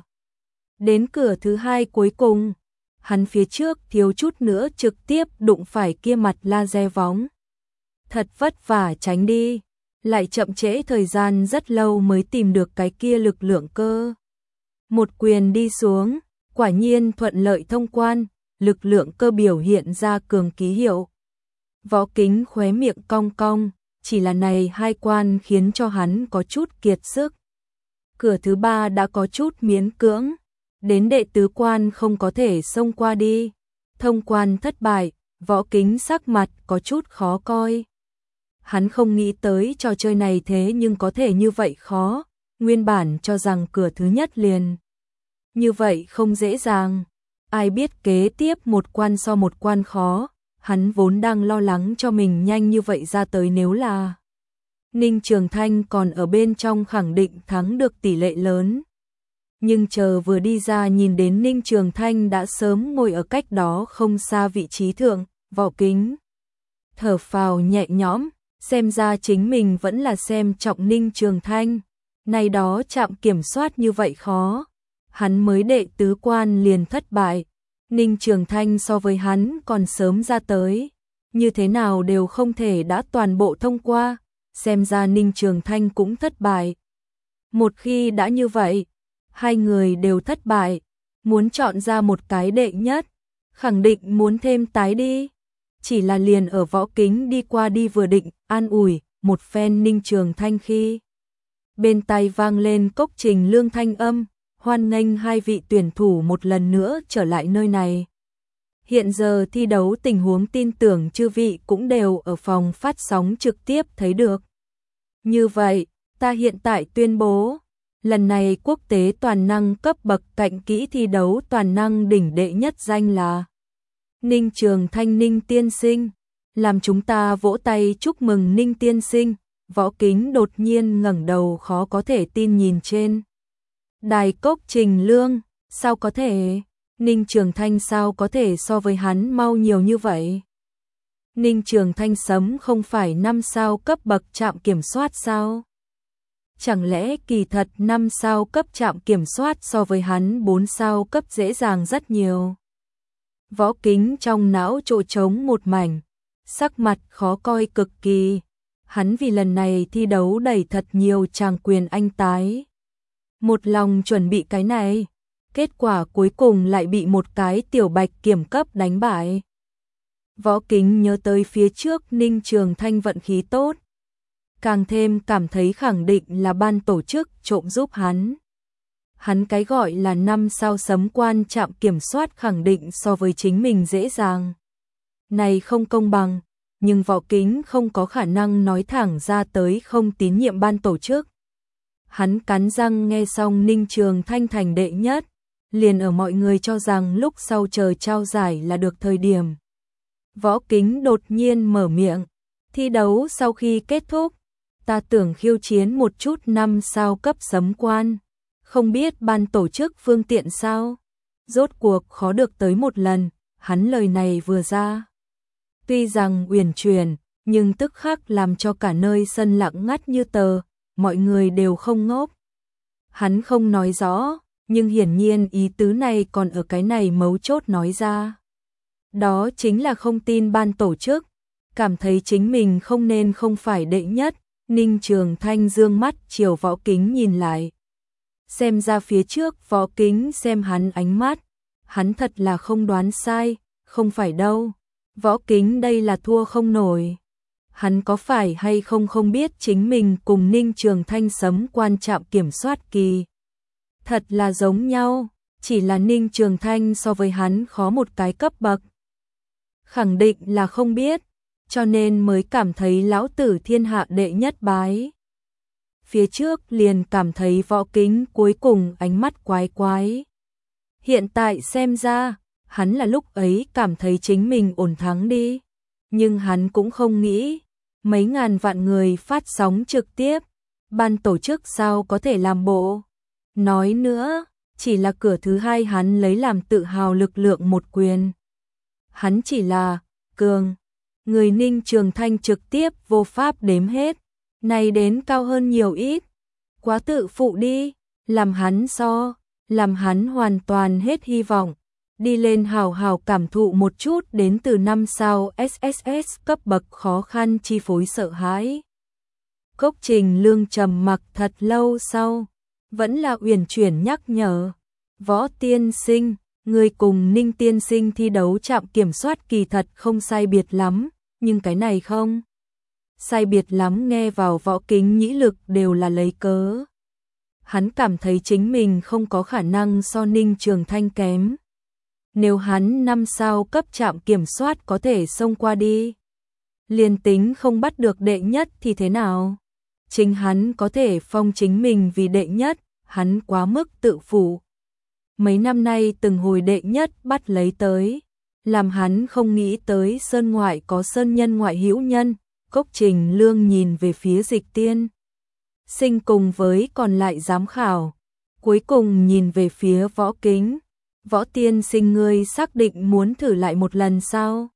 Đến cửa thứ hai cuối cùng, hắn phía trước thiếu chút nữa trực tiếp đụng phải kia mặt laser vóng. Thật vất vả tránh đi, lại chậm trễ thời gian rất lâu mới tìm được cái kia lực lượng cơ. Một quyền đi xuống, quả nhiên thuận lợi thông quan, lực lượng cơ biểu hiện ra cường ký hiệu. Võ Kính khóe miệng cong cong, chỉ là này hai quan khiến cho hắn có chút kiệt sức. Cửa thứ ba đã có chút miễn cưỡng, đến đệ tứ quan không có thể xông qua đi. Thông quan thất bại, Võ Kính sắc mặt có chút khó coi. Hắn không nghĩ tới trò chơi này thế nhưng có thể như vậy khó, nguyên bản cho rằng cửa thứ nhất liền. Như vậy không dễ dàng, ai biết kế tiếp một quan so một quan khó, hắn vốn đang lo lắng cho mình nhanh như vậy ra tới, nếu là Ninh Trường Thanh còn ở bên trong khẳng định thắng được tỷ lệ lớn. Nhưng chờ vừa đi ra nhìn đến Ninh Trường Thanh đã sớm ngồi ở cách đó không xa vị trí thượng, Võ Kính thở phào nhẹ nhõm, xem ra chính mình vẫn là xem trọng Ninh Trường Thanh. Này đó trạm kiểm soát như vậy khó, hắn mới đệ tứ quan liền thất bại. Ninh Trường Thanh so với hắn còn sớm ra tới, như thế nào đều không thể đã toàn bộ thông qua, xem ra Ninh Trường Thanh cũng thất bại. Một khi đã như vậy, hai người đều thất bại, muốn chọn ra một cái đệ nhất, khẳng định muốn thêm tái đi. Chỉ là liền ở Võ Kính đi qua đi vừa định an ủi một phen Ninh Trường Thanh khi bên tai vang lên Cốc Trình Lương thanh âm, hoan nghênh hai vị tuyển thủ một lần nữa trở lại nơi này. Hiện giờ thi đấu tình huống tin tưởng chư vị cũng đều ở phòng phát sóng trực tiếp thấy được. Như vậy, ta hiện tại tuyên bố, lần này quốc tế toàn năng cấp bậc cạnh kỹ thi đấu toàn năng đỉnh đệ nhất danh là Ninh Trường Thanh Ninh tiên sinh. Làm chúng ta vỗ tay chúc mừng Ninh tiên sinh. Võ Kính đột nhiên ngẩng đầu khó có thể tin nhìn trên đài Cốc Trình Lương, sao có thể? Ninh Trường Thanh sao có thể so với hắn mau nhiều như vậy? Ninh Trường Thanh sấm không phải năm sao cấp bậc trạm kiểm soát sao? Chẳng lẽ kỳ thật năm sao cấp trạm kiểm soát so với hắn bốn sao cấp dễ dàng rất nhiều? Võ Kính trong não chỗ trống một mảnh, sắc mặt khó coi cực kỳ. Hắn vì lần này thi đấu đẩy thật nhiều tràng quyền anh tái. Một lòng chuẩn bị cái này, kết quả cuối cùng lại bị một cái tiểu bạch kiểm cấp đánh bại. Võ Kính nhớ tới phía trước Ninh Trường Thanh vận khí tốt, càng thêm cảm thấy khẳng định là ban tổ chức trộm giúp hắn. Hắn cái gọi là năm sao sấm quan trạm kiểm soát khẳng định so với chính mình dễ dàng. Này không công bằng, nhưng Võ Kính không có khả năng nói thẳng ra tới không tín nhiệm ban tổ chức. Hắn cắn răng nghe xong Ninh Trường Thanh thành đệ nhất, liền ở mọi người cho rằng lúc sau chờ trao giải là được thời điểm. Võ Kính đột nhiên mở miệng, thi đấu sau khi kết thúc, ta tưởng khiêu chiến một chút năm sao cấp sấm quan, không biết ban tổ chức phương tiện sao? Rốt cuộc khó được tới một lần, hắn lời này vừa ra. Tuy rằng uyển chuyển, nhưng tức khắc làm cho cả nơi sân lặng ngắt như tờ, mọi người đều không ngốc. Hắn không nói rõ, nhưng hiển nhiên ý tứ này còn ở cái này mấu chốt nói ra. Đó chính là không tin ban tổ chức, cảm thấy chính mình không nên không phải đệ nhất. Ninh Trường Thanh dương mắt chiều Võ Kính nhìn lại. Xem ra phía trước Võ Kính xem hắn ánh mắt, hắn thật là không đoán sai, không phải đâu. Võ Kính đây là thua không nổi. Hắn có phải hay không không biết chính mình cùng Ninh Trường Thanh sấm quan trạm kiểm soát kỳ. Thật là giống nhau, chỉ là Ninh Trường Thanh so với hắn khó một cái cấp bậc. Khẳng định là không biết, cho nên mới cảm thấy lão tử thiên hạ đệ nhất bái. Phía trước liền cảm thấy Võ Kính cuối cùng ánh mắt quái quái. Hiện tại xem ra, hắn là lúc ấy cảm thấy chính mình ổn thắng đi. Nhưng hắn cũng không nghĩ, mấy ngàn vạn người phát sóng trực tiếp, ban tổ chức sao có thể làm bộ. Nói nữa, chỉ là cửa thứ hai hắn lấy làm tự hào lực lượng một quyền. Hắn chỉ là, cường, người Ninh Trường Thanh trực tiếp vô pháp đếm hết, này đến cao hơn nhiều ít. Quá tự phụ đi, làm hắn so, làm hắn hoàn toàn hết hy vọng. Đi lên hào hào cảm thụ một chút đến từ năm sao ét ét ét cấp bậc khó khăn chi phối sợ hãi. Cốc Trình Lương trầm mặc thật lâu sau, vẫn là uyển chuyển nhắc nhở. Võ tiên sinh, người cùng Ninh tiên sinh thi đấu trạm kiểm soát kỳ thật không sai biệt lắm, nhưng cái này không. Sai biệt lắm nghe vào Võ Kính nhĩ lực đều là lấy cớ. Hắn cảm thấy chính mình không có khả năng so Ninh Trường Thanh kém. Nếu hắn năm sao cấp trạm kiểm soát có thể xông qua đi, liền tính không bắt được đệ nhất thì thế nào? Chính hắn có thể phong chính mình vì đệ nhất, hắn quá mức tự phụ. Mấy năm nay từng hồi đệ nhất bắt lấy tới, làm hắn không nghĩ tới sơn ngoại có sơn nhân ngoại hữu nhân. Cốc Trình Lương nhìn về phía Dịch Tiên Sinh cùng với còn lại giám khảo, cuối cùng nhìn về phía Võ Kính. Võ tiên sinh ngươi xác định muốn thử lại một lần sao?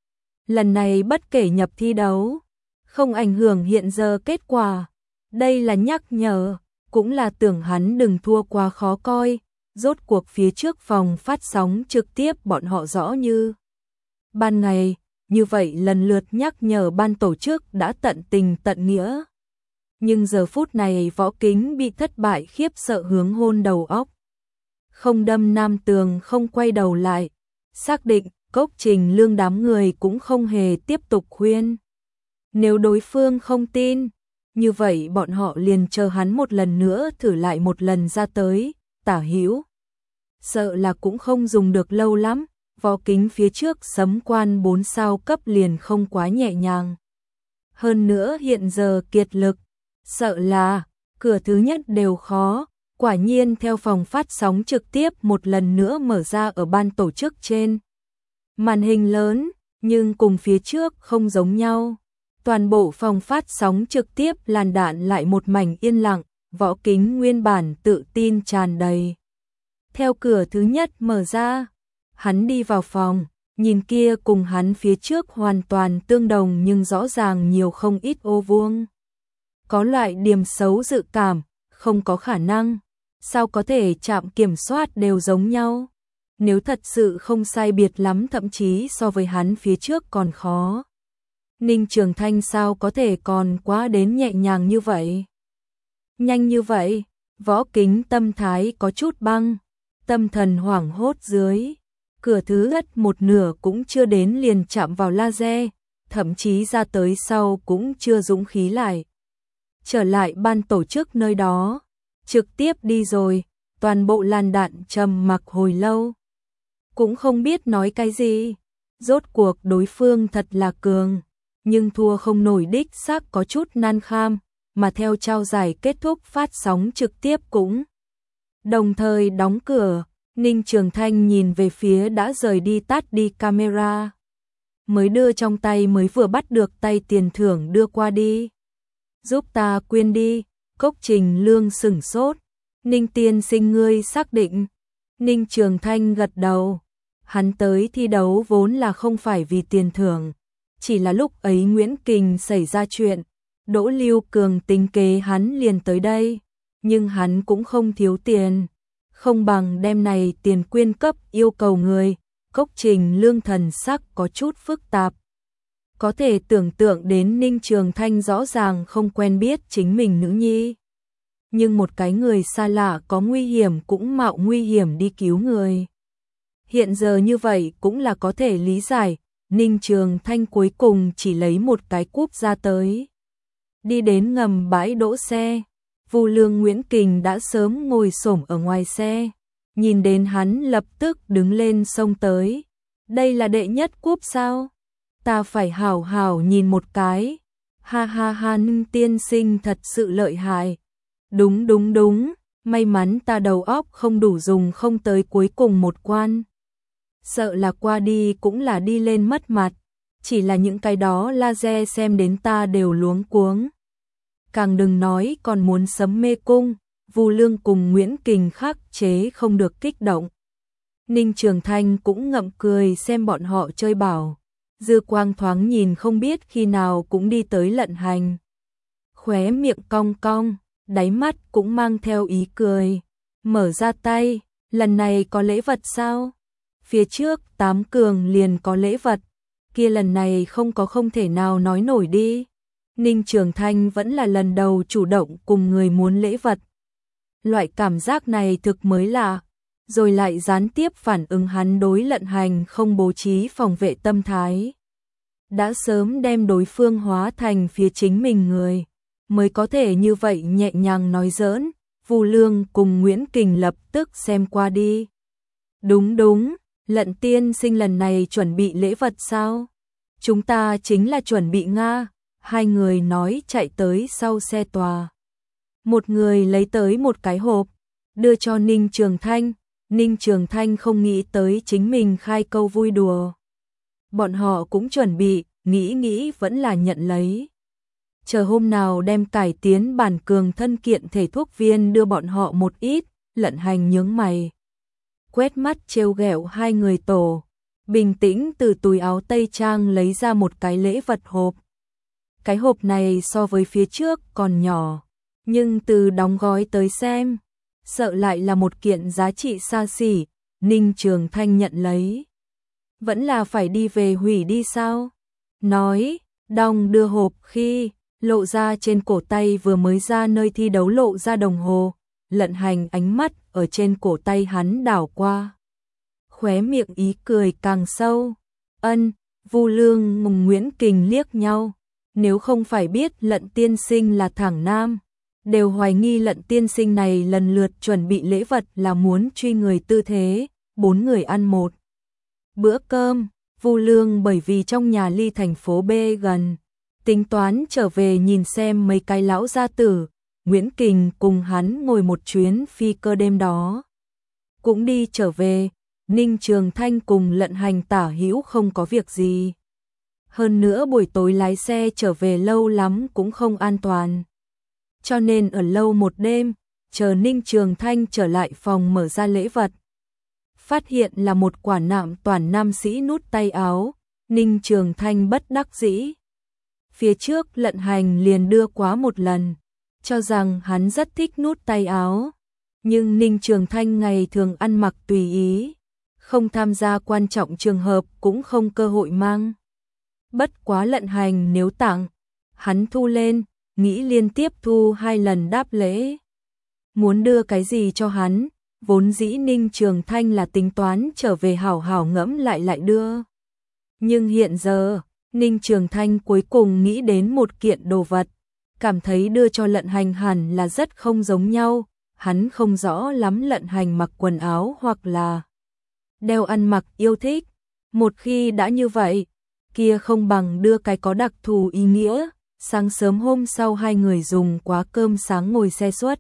Lần này bất kể nhập thi đấu, không ảnh hưởng hiện giờ kết quả. Đây là nhắc nhở, cũng là tưởng hắn đừng thua quá khó coi. Rốt cuộc phía trước phòng phát sóng trực tiếp bọn họ rõ như ban ngày, như vậy lần lượt nhắc nhở ban tổ chức đã tận tình tận nghĩa. Nhưng giờ phút này Võ Kính bị thất bại khiếp sợ hướng hôn đầu óc. Không đâm nam tường không quay đầu lại, xác định Cốc Trình Lương đám người cũng không hề tiếp tục khuyên. Nếu đối phương không tin, như vậy bọn họ liền chờ hắn một lần nữa thử lại một lần ra tới, tả hữu. Sợ là cũng không dùng được lâu lắm, Võ Kính phía trước sấm quan bốn sao cấp liền không quá nhẹ nhàng. Hơn nữa hiện giờ kiệt lực, sợ là cửa thứ nhất đều khó. Quả nhiên theo phòng phát sóng trực tiếp một lần nữa mở ra ở ban tổ chức trên màn hình lớn, nhưng cùng phía trước không giống nhau. Toàn bộ phòng phát sóng trực tiếp làn đạn lại một mảnh yên lặng, Võ Kính nguyên bản tự tin tràn đầy. Theo cửa thứ nhất mở ra, hắn đi vào phòng, nhìn kia cùng hắn phía trước hoàn toàn tương đồng nhưng rõ ràng nhiều không ít ô vuông. Có loại điểm xấu dự cảm, không có khả năng. Sao có thể trạm kiểm soát đều giống nhau? Nếu thật sự không sai biệt lắm thậm chí so với hắn phía trước còn khó. Ninh Trường Thanh sao có thể còn quá đến nhẹ nhàng như vậy? Nhanh như vậy, Võ Kính tâm thái có chút băng. tâm thần hoảng hốt dưới. Cửa thứ nhất một nửa cũng chưa đến liền chạm vào laser, thậm chí ra tới sau cũng chưa dũng khí lại. Trở lại ban tổ chức nơi đó, trực tiếp đi rồi, toàn bộ làn đạn trầm mặc hồi lâu. Cũng không biết nói cái gì, rốt cuộc đối phương thật là cường, nhưng thua không nổi đích xác có chút nan kham, mà theo trao giải kết thúc phát sóng trực tiếp cũng đồng thời đóng cửa. Ninh Trường Thanh nhìn về phía đã rời đi tắt đi camera, mới đưa trong tay mới vừa bắt được tay tiền thưởng đưa qua đi. Giúp ta quyên đi. Cốc Trình Lương sửng sốt. Ninh tiên sinh ngươi xác định. Ninh Trường Thanh gật đầu. Hắn tới thi đấu vốn là không phải vì tiền thưởng, chỉ là lúc ấy Nguyễn Kình xảy ra chuyện, Đỗ Lưu Cường tính kế hắn liền tới đây, nhưng hắn cũng không thiếu tiền, không bằng đem này tiền quyên cấp yêu cầu người. Cốc Trình Lương thần sắc có chút phức tạp. Có thể tưởng tượng đến Ninh Trường Thanh rõ ràng không quen biết chính mình nữ nhi, nhưng một cái người xa lạ có nguy hiểm cũng mạo nguy hiểm đi cứu người. Hiện giờ như vậy cũng là có thể lý giải. Ninh Trường Thanh cuối cùng chỉ lấy một cái cúp ra tới. Đi đến ngầm bãi đỗ xe, Vu Lương Nguyễn Kình đã sớm ngồi xổm ở ngoài xe, nhìn đến hắn lập tức đứng lên xông tới. Đây là đệ nhất cúp sao? Ta phải hảo hảo nhìn một cái. Ha ha ha, Ninh tiên sinh thật sự lợi hại. Đúng đúng đúng, may mắn ta đầu óc không đủ dùng không tới cuối cùng một quan. Sợ là qua đi cũng là đi lên mất mặt, chỉ là những cái đó laser xem đến ta đều luống cuống. Càng đừng nói còn muốn sấm mê cung. Vu Lương cùng Nguyễn Kình khắc chế không được kích động. Ninh Trường Thanh cũng ngậm cười xem bọn họ chơi bảo. Dư quang thoáng nhìn không biết khi nào cũng đi tới Lận Hành. Khóe miệng cong cong, đáy mắt cũng mang theo ý cười. Mở ra tay, lần này có lễ vật sao? Phía trước tám cường liền có lễ vật, kia lần này không có không thể nào nói nổi đi. Ninh Trường Thanh vẫn là lần đầu chủ động cùng người muốn lễ vật. Loại cảm giác này thực mới lạ, rồi lại gián tiếp phản ứng hắn đối Lận Hành không bố trí phòng vệ tâm thái. Đã sớm đem đối phương hóa thành phía chính mình người, mới có thể như vậy nhẹ nhàng nói giỡn. Vu Lương cùng Nguyễn Kình lập tức xem qua đi. Đúng đúng, Lận tiên sinh lần này chuẩn bị lễ vật sao? Chúng ta chính là chuẩn bị Nga. Hai người nói chạy tới sau xe tòa. Một người lấy tới một cái hộp, đưa cho Ninh Trường Thanh. Ninh Trường Thanh không nghĩ tới chính mình khai câu vui đùa. Bọn họ cũng chuẩn bị, nghĩ nghĩ vẫn là nhận lấy. Chờ hôm nào đem cải tiến bản cường thân kiện thể thuốc viên đưa bọn họ một ít. Lận Hành nhướng mày, quét mắt trêu ghẹo hai người tổ, bình tĩnh từ túi áo tây trang lấy ra một cái lễ vật hộp. Cái hộp này so với phía trước còn nhỏ, nhưng từ đóng gói tới xem, sợ lại là một kiện giá trị xa xỉ. Ninh Trường Thanh nhận lấy. Vẫn là phải đi về hủy đi sao? Nói, đong đưa hộp khi lộ ra trên cổ tay vừa mới ra nơi thi đấu lộ ra đồng hồ. Lận Hành ánh mắt ở trên cổ tay hắn đảo qua, khóe miệng ý cười càng sâu. Ân. Vu Lương cùng Nguyễn Kình liếc nhau. Nếu không phải biết Lận tiên sinh là thẳng nam, đều hoài nghi Lận tiên sinh này lần lượt chuẩn bị lễ vật là muốn truy người tư thế. Bốn người ăn một bữa cơm. Vu Lương bởi vì trong nhà ly thành phố B gần, tính toán trở về nhìn xem mấy cái lão gia tử. Nguyễn Kình cùng hắn ngồi một chuyến phi cơ đêm đó, cũng đi trở về. Ninh Trường Thanh cùng Lận Hành tả hữu không có việc gì. Hơn nữa buổi tối lái xe trở về lâu lắm cũng không an toàn, cho nên ở lâu một đêm, chờ Ninh Trường Thanh trở lại phòng mở ra lễ vật. Phát hiện là một quả nạm toàn nam sĩ nút tay áo. Ninh Trường Thanh bất đắc dĩ. Phía trước Lận Hành liền đưa quá một lần, cho rằng hắn rất thích nút tay áo. Nhưng Ninh Trường Thanh ngày thường ăn mặc tùy ý, không tham gia quan trọng trường hợp cũng không cơ hội mang. Bất quá Lận Hành nếu tặng, hắn thu lên, nghĩ liên tiếp thu hai lần đáp lễ. Muốn đưa cái gì cho hắn, vốn dĩ Ninh Trường Thanh là tính toán trở về hảo hảo ngẫm lại lại đưa. Nhưng hiện giờ, Ninh Trường Thanh cuối cùng nghĩ đến một kiện đồ vật, cảm thấy đưa cho Lận Hành hẳn là rất không giống nhau, hắn không rõ lắm Lận Hành mặc quần áo hoặc là đeo ăn mặc yêu thích, một khi đã như vậy, kia không bằng đưa cái có đặc thù ý nghĩa. Sáng sớm hôm sau hai người dùng quá cơm sáng ngồi xe xuất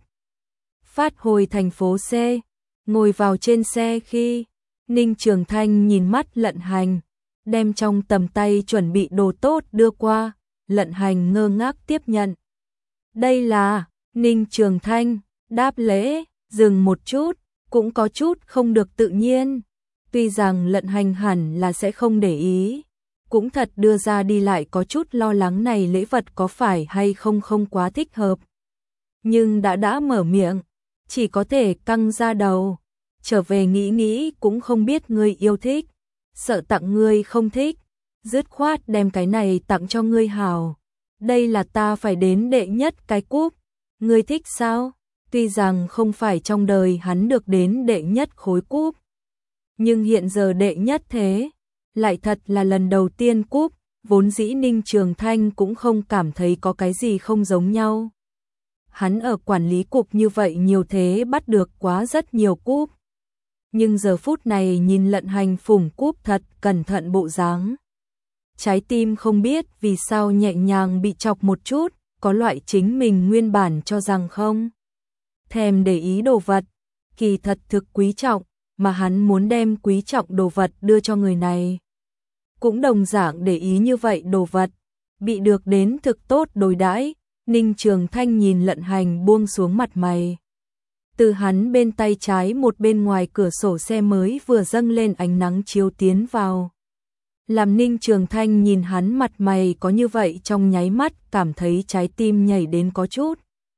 phát hồi thành phố C, ngồi vào trên xe khi Ninh Trường Thanh nhìn mắt Lận Hành, đem trong tầm tay chuẩn bị đồ tốt đưa qua, Lận Hành ngơ ngác tiếp nhận. Đây là, Ninh Trường Thanh đáp lễ, dừng một chút, cũng có chút không được tự nhiên. Tuy rằng Lận Hành hẳn là sẽ không để ý, cũng thật đưa ra đi lại có chút lo lắng này lễ vật có phải hay không không quá thích hợp. Nhưng đã đã mở miệng, chỉ có thể căng ra đầu, trở về nghĩ nghĩ cũng không biết ngươi yêu thích, sợ tặng ngươi không thích, dứt khoát đem cái này tặng cho ngươi hào. Đây là ta phải đến đệ nhất cái cúp, ngươi thích sao? Tuy rằng không phải trong đời hắn được đến đệ nhất khối cúp, nhưng hiện giờ đệ nhất thế, lại thật là lần đầu tiên cúp, vốn dĩ Ninh Trường Thanh cũng không cảm thấy có cái gì không giống nhau. Hắn ở quản lý cục như vậy nhiều thế bắt được quá rất nhiều cúp. Nhưng giờ phút này nhìn Lận Hành phủng cúp thật cẩn thận bộ dáng. Trái tim không biết vì sao nhẹ nhàng bị chọc một chút, có loại chính mình nguyên bản cho rằng không thèm để ý đồ vật, kỳ thật thực quý trọng, mà hắn muốn đem quý trọng đồ vật đưa cho người này. Cũng đồng dạng để ý như vậy đồ vật, bị được đến thực tốt đối đãi. Ninh Trường Thanh nhìn Lận Hành buông xuống mặt mày. Từ hắn bên tay trái một bên ngoài cửa sổ xe mới vừa dâng lên ánh nắng chiếu tiến vào. Làm Ninh Trường Thanh nhìn hắn mặt mày có như vậy trong nháy mắt cảm thấy trái tim nhảy đến có chút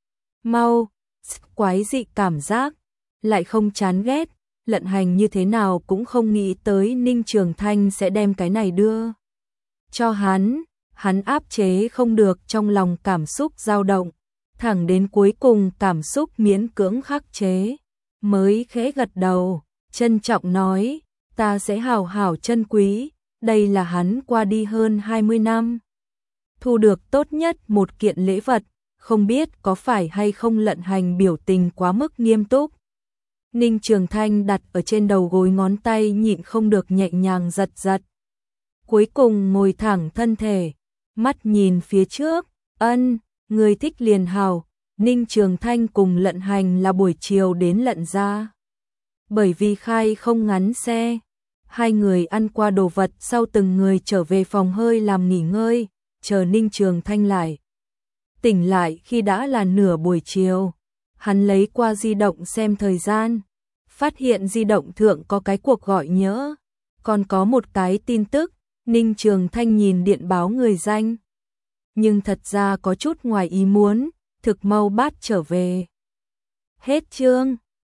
mau, quái dị cảm giác, lại không chán ghét. Lận Hành như thế nào cũng không nghĩ tới Ninh Trường Thanh sẽ đem cái này đưa cho hắn. Hắn áp chế không được trong lòng cảm xúc dao động, thẳng đến cuối cùng cảm xúc miễn cưỡng khắc chế, mới khẽ gật đầu, trân trọng nói, ta sẽ hảo hảo trân quý, đây là hắn qua đi hơn hai mươi năm. Thu được tốt nhất một kiện lễ vật, không biết có phải hay không Lận Hành biểu tình quá mức nghiêm túc. Ninh Trường Thanh đặt ở trên đầu gối ngón tay nhịn không được nhẹ nhàng giật giật. Cuối cùng ngồi thẳng thân thể, mắt nhìn phía trước, ân, người thích liền hào. Ninh Trường Thanh cùng Lận Hành là buổi chiều đến Lận gia. Bởi vì khai không ngắn xe, hai người ăn qua đồ vật sau từng người trở về phòng hơi làm nghỉ ngơi, chờ Ninh Trường Thanh lại. Tỉnh lại khi đã là nửa buổi chiều, hắn lấy qua di động xem thời gian, phát hiện di động thượng có cái cuộc gọi nhỡ, còn có một cái tin tức. Ninh Trường Thanh nhìn điện báo người danh, nhưng thật ra có chút ngoài ý muốn, thực mau bắt trở về. Hết chương.